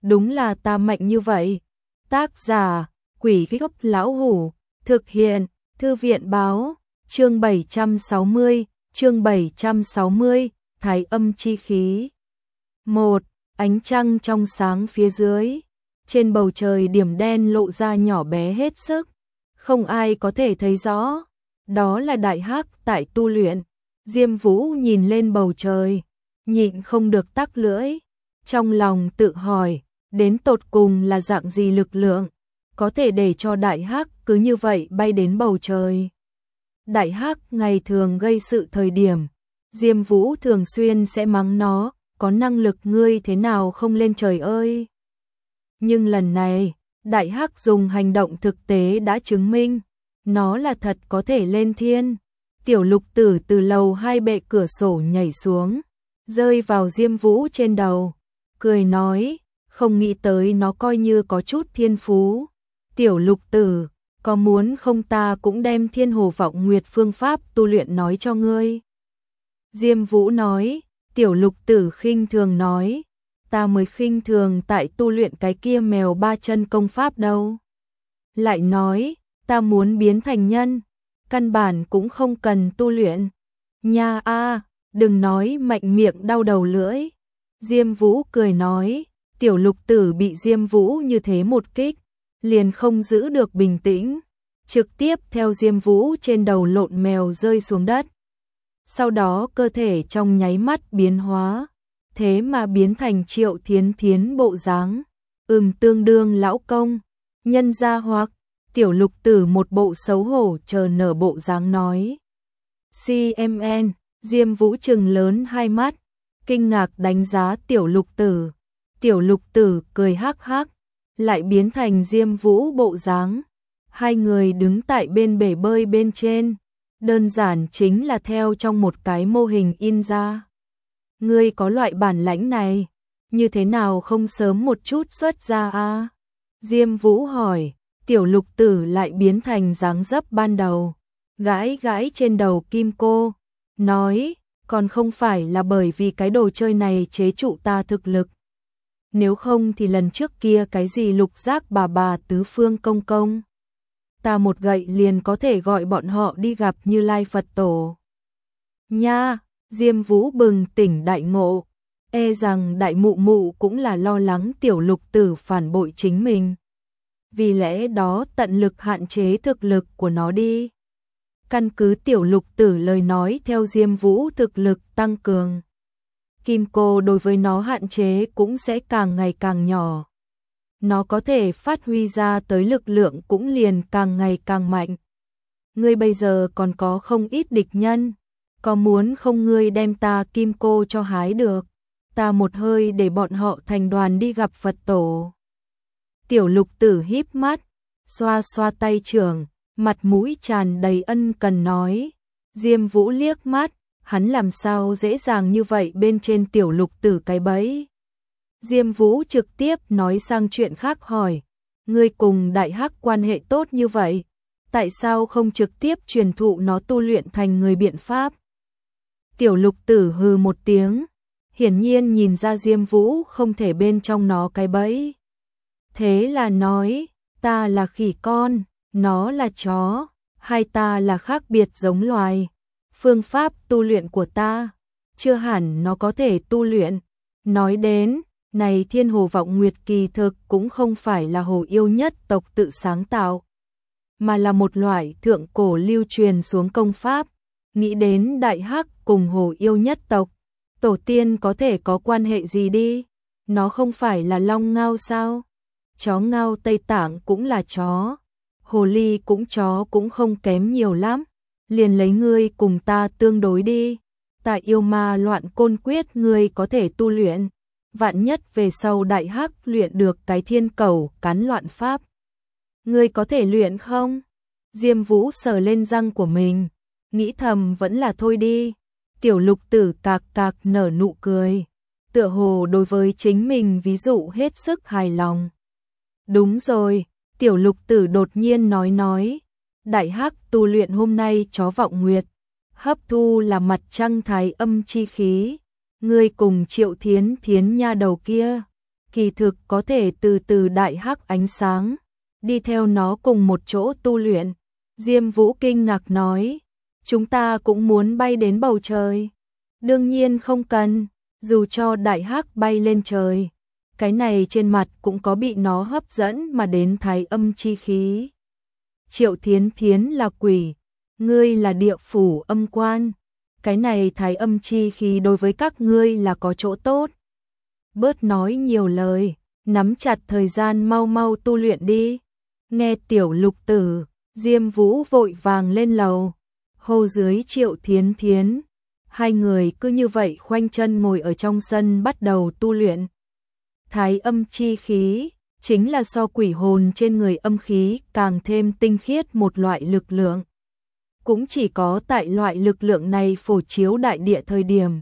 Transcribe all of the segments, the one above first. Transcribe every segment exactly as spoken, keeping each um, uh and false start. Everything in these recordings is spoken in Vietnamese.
đúng là ta mạnh như vậy. Tác giả, Quỷ Gốc Lão Hủ, thực hiện, Thư viện báo, chương bảy trăm sáu mươi, chương bảy trăm sáu mươi, Thái âm chi khí. một. Ánh trăng trong sáng phía dưới, trên bầu trời điểm đen lộ ra nhỏ bé hết sức, không ai có thể thấy rõ, đó là Đại Hắc tại tu luyện. Diêm Vũ nhìn lên bầu trời, nhịn không được tắc lưỡi, trong lòng tự hỏi, đến tột cùng là dạng gì lực lượng, có thể để cho Đại Hắc cứ như vậy bay đến bầu trời. Đại Hắc ngày thường gây sự thời điểm, Diêm Vũ thường xuyên sẽ mắng nó, có năng lực ngươi thế nào không lên trời ơi. Nhưng lần này, Đại Hắc dùng hành động thực tế đã chứng minh, nó là thật có thể lên thiên. Tiểu Lục Tử từ lầu hai bệ cửa sổ nhảy xuống, rơi vào Diêm Vũ trên đầu, cười nói, không nghĩ tới nó coi như có chút thiên phú. Tiểu Lục Tử, có muốn không ta cũng đem Thiên Hồ Vọng Nguyệt phương pháp tu luyện nói cho ngươi. Diêm Vũ nói, Tiểu Lục Tử khinh thường nói, ta mới khinh thường tại tu luyện cái kia mèo ba chân công pháp đâu. Lại nói, ta muốn biến thành nhân, căn bản cũng không cần tu luyện. Nha a, đừng nói mạnh miệng đau đầu lưỡi. Diêm Vũ cười nói, Tiểu Lục Tử bị Diêm Vũ như thế một kích, liền không giữ được bình tĩnh, trực tiếp theo Diêm Vũ trên đầu lộn mèo rơi xuống đất. Sau đó cơ thể trong nháy mắt biến hóa, thế mà biến thành Triệu Thiến Thiến bộ dáng. Ừm, tương đương lão công, nhân gia hoặc. Tiểu Lục Tử một bộ xấu hổ chờ nở bộ dáng nói. xê em en, Diêm Vũ trừng lớn hai mắt, kinh ngạc đánh giá Tiểu Lục Tử. Tiểu Lục Tử cười hắc hắc, lại biến thành Diêm Vũ bộ dáng. Hai người đứng tại bên bể bơi bên trên, đơn giản chính là theo trong một cái mô hình in ra. Ngươi có loại bản lãnh này, như thế nào không sớm một chút xuất ra a? Diêm Vũ hỏi. Tiểu Lục Tử lại biến thành dáng dấp ban đầu, gãi gãi trên đầu kim cô, nói, còn không phải là bởi vì cái đồ chơi này chế trụ ta thực lực. Nếu không thì lần trước kia cái gì Lục Giác bà bà tứ phương công công, ta một gậy liền có thể gọi bọn họ đi gặp Như Lai Phật Tổ. Nha, Diêm Vũ bừng tỉnh đại ngộ, e rằng đại mụ mụ cũng là lo lắng Tiểu Lục Tử phản bội chính mình. Vì lẽ đó tận lực hạn chế thực lực của nó đi. Căn cứ Tiểu Lục Tử lời nói theo Diêm Vũ thực lực tăng cường, kim cô đối với nó hạn chế cũng sẽ càng ngày càng nhỏ. Nó có thể phát huy ra tới lực lượng cũng liền càng ngày càng mạnh. Ngươi bây giờ còn có không ít địch nhân, có muốn không ngươi đem ta kim cô cho hái được, ta một hơi để bọn họ thành đoàn đi gặp Phật Tổ. Tiểu Lục Tử híp mắt, xoa xoa tay trưởng, mặt mũi tràn đầy ân cần nói. Diêm Vũ liếc mắt, hắn làm sao dễ dàng như vậy bên trên Tiểu Lục Tử cái bẫy. Diêm Vũ trực tiếp nói sang chuyện khác hỏi, ngươi cùng Đại Hắc quan hệ tốt như vậy, tại sao không trực tiếp truyền thụ nó tu luyện thành người biện pháp? Tiểu Lục Tử hừ một tiếng, hiển nhiên nhìn ra Diêm Vũ không thể bên trong nó cái bẫy. Thế là nói, ta là khỉ con, nó là chó, hai ta là khác biệt giống loài. Phương pháp tu luyện của ta, chưa hẳn nó có thể tu luyện. Nói đến, này Thiên Hồ Vọng Nguyệt kỳ thực cũng không phải là hồ yêu nhất tộc tự sáng tạo, mà là một loại thượng cổ lưu truyền xuống công pháp. Nghĩ đến Đại Hắc cùng hồ yêu nhất tộc, tổ tiên có thể có quan hệ gì đi? Nó không phải là long ngao sao? Chó ngao Tây Tạng cũng là chó, hồ ly cũng chó cũng không kém nhiều lắm, liền lấy ngươi cùng ta tương đối đi. Tại yêu ma loạn côn quyết ngươi có thể tu luyện, vạn nhất về sau Đại Hắc luyện được cái thiên cầu cắn loạn pháp, ngươi có thể luyện không? Diêm Vũ sờ lên răng của mình, nghĩ thầm vẫn là thôi đi. Tiểu Lục Tử cạc cạc nở nụ cười, tựa hồ đối với chính mình ví dụ hết sức hài lòng. Đúng rồi, Tiểu Lục Tử đột nhiên nói nói, Đại Hắc tu luyện hôm nay chó vọng nguyệt, hấp thu là mặt trăng thái âm chi khí, ngươi cùng Triệu Thiến Thiến nha đầu kia, kỳ thực có thể từ từ đại hắc ánh sáng, đi theo nó cùng một chỗ tu luyện. Diêm Vũ kinh ngạc nói, chúng ta cũng muốn bay đến bầu trời. Đương nhiên không cần, dù cho đại hắc bay lên trời, cái này trên mặt cũng có bị nó hấp dẫn mà đến thái âm chi khí. Triệu Thiến Thiến là quỷ, ngươi là địa phủ âm quan, cái này thái âm chi khí đối với các ngươi là có chỗ tốt. Bớt nói nhiều lời, nắm chặt thời gian mau mau tu luyện đi. Nghe Tiểu Lục Tử, Diêm Vũ vội vàng lên lầu, hô dưới Triệu Thiến Thiến. Hai người cứ như vậy khoanh chân ngồi ở trong sân bắt đầu tu luyện. Thái âm chi khí chính là so quỷ hồn trên người âm khí càng thêm tinh khiết một loại lực lượng. Cũng chỉ có tại loại lực lượng này phổ chiếu đại địa thời điểm,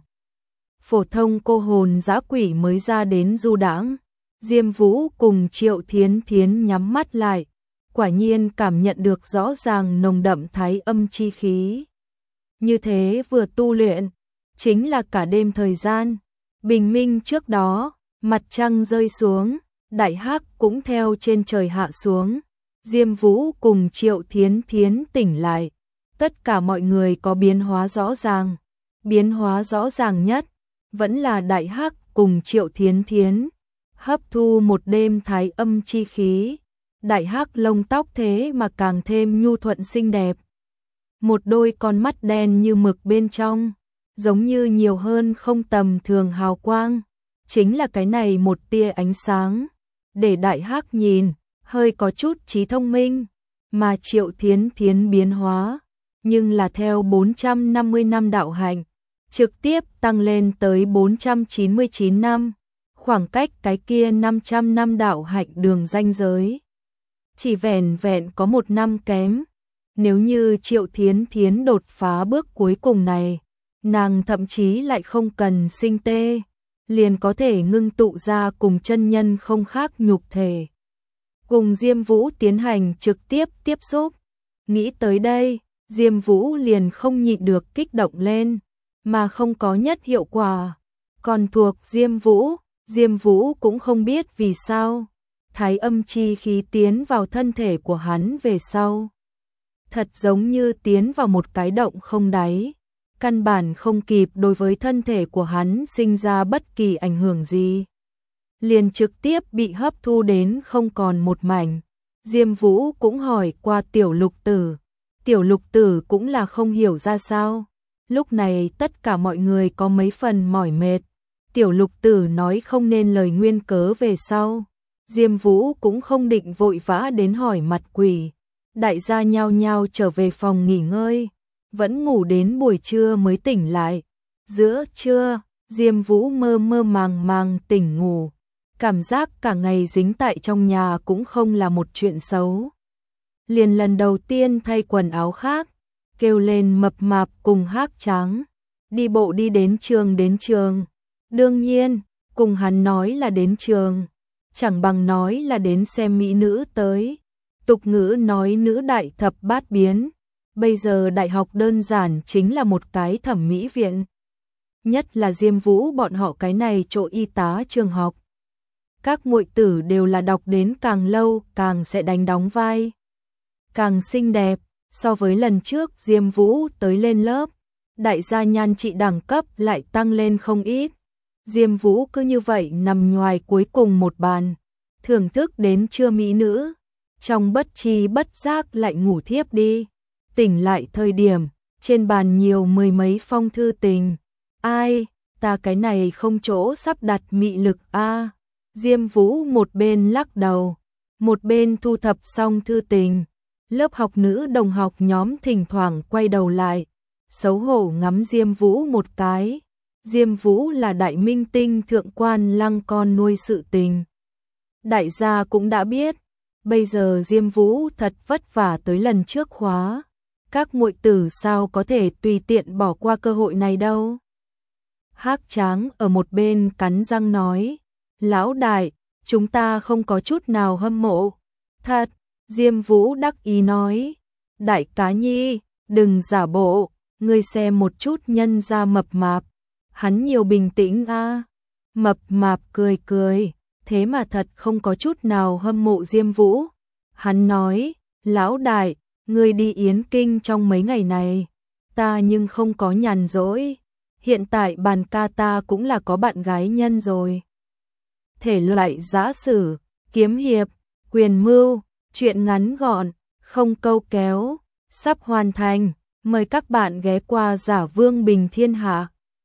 phổ thông cô hồn dã quỷ mới ra đến du đãng. Diêm Vũ cùng Triệu Thiến Thiến nhắm mắt lại, quả nhiên cảm nhận được rõ ràng nồng đậm thái âm chi khí. Như thế vừa tu luyện, chính là cả đêm thời gian. Bình minh trước đó, mặt trăng rơi xuống, đại hắc cũng theo trên trời hạ xuống. Diêm Vũ cùng Triệu Thiến Thiến tỉnh lại. Tất cả mọi người có biến hóa rõ ràng. Biến hóa rõ ràng nhất, vẫn là đại hắc cùng Triệu Thiến Thiến. Hấp thu một đêm thái âm chi khí. Đại hắc lông tóc thế mà càng thêm nhu thuận xinh đẹp. Một đôi con mắt đen như mực bên trong, giống như nhiều hơn không tầm thường hào quang. Chính là cái này một tia ánh sáng, để đại hắc nhìn, hơi có chút trí thông minh, mà Triệu Thiến Thiến biến hóa, nhưng là theo bốn trăm năm mươi năm đạo hạnh, trực tiếp tăng lên tới bốn trăm chín mươi chín năm, khoảng cách cái kia năm trăm năm đạo hạnh đường ranh giới. Chỉ vẻn vẹn có một năm kém. Nếu như Triệu Thiến Thiến đột phá bước cuối cùng này, nàng thậm chí lại không cần sinh tê, liền có thể ngưng tụ ra cùng chân nhân không khác nhục thể. Cùng Diêm Vũ tiến hành trực tiếp tiếp xúc. Nghĩ tới đây, Diêm Vũ liền không nhịn được kích động lên, mà không có nhất hiệu quả. Còn thuộc Diêm Vũ, Diêm Vũ cũng không biết vì sao. Thái âm chi khí tiến vào thân thể của hắn về sau, thật giống như tiến vào một cái động không đáy, căn bản không kịp đối với thân thể của hắn sinh ra bất kỳ ảnh hưởng gì. Liền trực tiếp bị hấp thu đến không còn một mảnh. Diêm Vũ cũng hỏi qua Tiểu Lục Tử, Tiểu Lục Tử cũng là không hiểu ra sao. Lúc này tất cả mọi người có mấy phần mỏi mệt. Tiểu Lục Tử nói không nên lời nguyên cớ về sau. Diêm Vũ cũng không định vội vã đến hỏi mặt quỷ. Đại gia nhao nhao trở về phòng nghỉ ngơi, vẫn ngủ đến buổi trưa mới tỉnh lại. Giữa trưa, Diêm Vũ mơ mơ màng màng tỉnh ngủ, cảm giác cả ngày dính tại trong nhà cũng không là một chuyện xấu. Liền lần đầu tiên thay quần áo khác, kêu lên mập mạp cùng Hắc Trắng, đi bộ đi đến trường đến trường. Đương nhiên, cùng hắn nói là đến trường, chẳng bằng nói là đến xem mỹ nữ tới. Tục ngữ nói nữ đại thập bát biến, bây giờ đại học đơn giản chính là một cái thẩm mỹ viện. Nhất là Diêm Vũ bọn họ cái này chỗ y tá trường học. Các muội tử đều là đọc đến càng lâu càng sẽ đánh đóng vai, càng xinh đẹp. So với lần trước Diêm Vũ tới lên lớp, đại gia nhan trị đẳng cấp lại tăng lên không ít. Diêm Vũ cứ như vậy nằm ngoài cuối cùng một bàn, thưởng thức đến trưa mỹ nữ, trong bất tri bất giác lại ngủ thiếp đi. Tỉnh lại thời điểm, trên bàn nhiều mười mấy phong thư tình. Ai, ta cái này không chỗ sắp đặt mị lực a. Diêm Vũ một bên lắc đầu, một bên thu thập xong thư tình. Lớp học nữ đồng học nhóm thỉnh thoảng quay đầu lại, xấu hổ ngắm Diêm Vũ một cái. Diêm Vũ là đại minh tinh thượng quan lăng con nuôi sự tình. Đại gia cũng đã biết, bây giờ Diêm Vũ thật vất vả tới lần trước khóa. Các muội tử sao có thể tùy tiện bỏ qua cơ hội này đâu. Hắc Tráng ở một bên cắn răng nói, lão đại, chúng ta không có chút nào hâm mộ. Thật, Diêm Vũ đắc ý nói, đại cá nhi, đừng giả bộ, ngươi xem một chút nhân ra mập mạp, hắn nhiều bình tĩnh a. Mập mạp cười cười, thế mà thật không có chút nào hâm mộ Diêm Vũ. Hắn nói, lão đại, ngươi đi Yến Kinh trong mấy ngày này, ta nhưng không có nhàn rỗi, hiện tại bàn ca ta cũng là có bạn gái nhân rồi. Thể loại giã sử, kiếm hiệp, quyền mưu, truyện ngắn gọn, không câu kéo, sắp hoàn thành, mời các bạn ghé qua Giả Vương Bình Thiên Hạ.